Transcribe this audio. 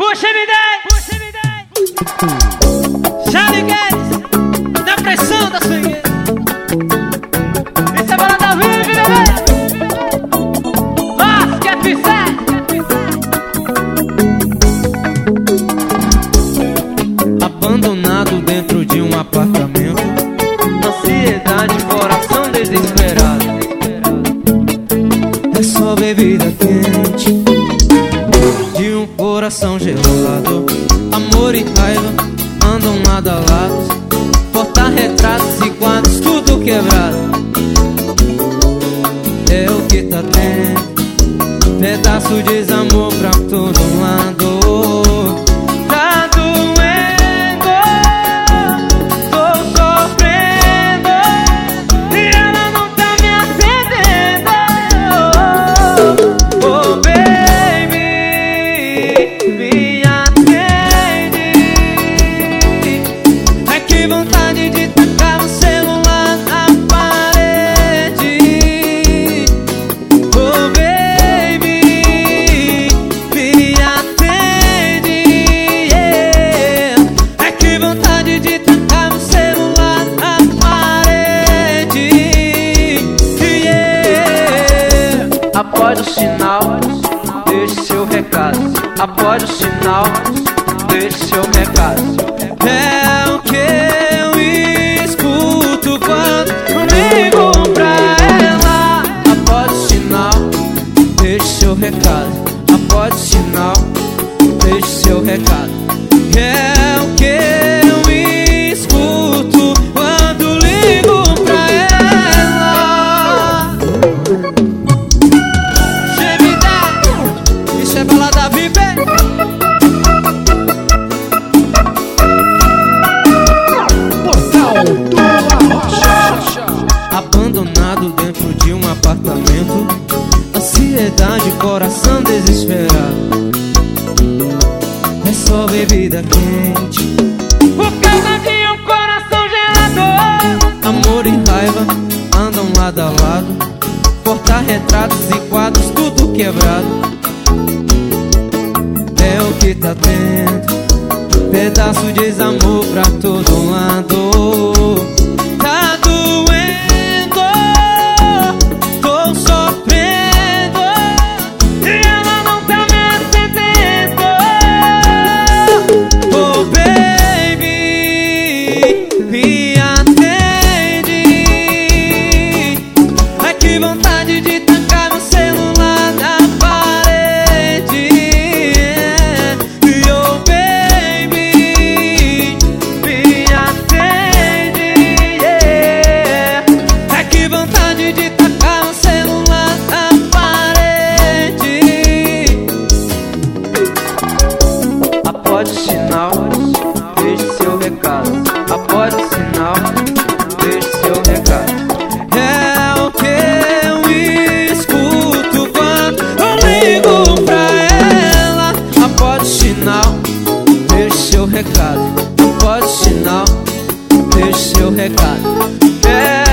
Puxa M10, Charlie Guedes, na pressão da swing. Isso é bola da vida, bebê. Mas que é pisar. Abandonado dentro de um apartamento, ansiedade, coração desesperado. É só bebida quente de um coração gelado. Amor e raiva andam lado a lado, porta-retratos e quadros tudo quebrado. É o que tá tendo, pedaço de desamor pra todo lado. Tá doendo, tô sofrendo e ela não tá me atendendo. Oh baby, me atende. Ai que vontade de tacar o celular na parede. Oh baby, me atende, yeah. Ai que vontade de tacar o celular na parede, yeah. Após o sinal, deixe seu recado. Após o sinal, deixe seu recado. É o que eu escuto quando ligo pra ela. Após o sinal, deixe seu recado. Após o sinal, deixe seu recado. É o que eu escuto quando ligo pra ela. Isso é balada VIP. Abandonado dentro de um apartamento, ansiedade, coração desesperado. É só bebida quente Por causa de um coração gelador. amor e raiva andam lado a lado, porta-retratos e quadros tudo quebrado. É o que tá tendo, pedaço de desamor pra todo lado. Tá doendo, tô sofrendo e ela não tá me atendendo. Oh baby, me atende. Ai que vontade de tacar no celular na parede. Oh baby, me atende, yeah. Ai que vontade de tacar no celular na parede. Após o sinal, deixe seu recado. Após o sinal, deixe seu recado. É o que eu escuto quando eu ligo pra ela. Após o sinal, deixe seu recado. Após o sinal, deixe seu recado.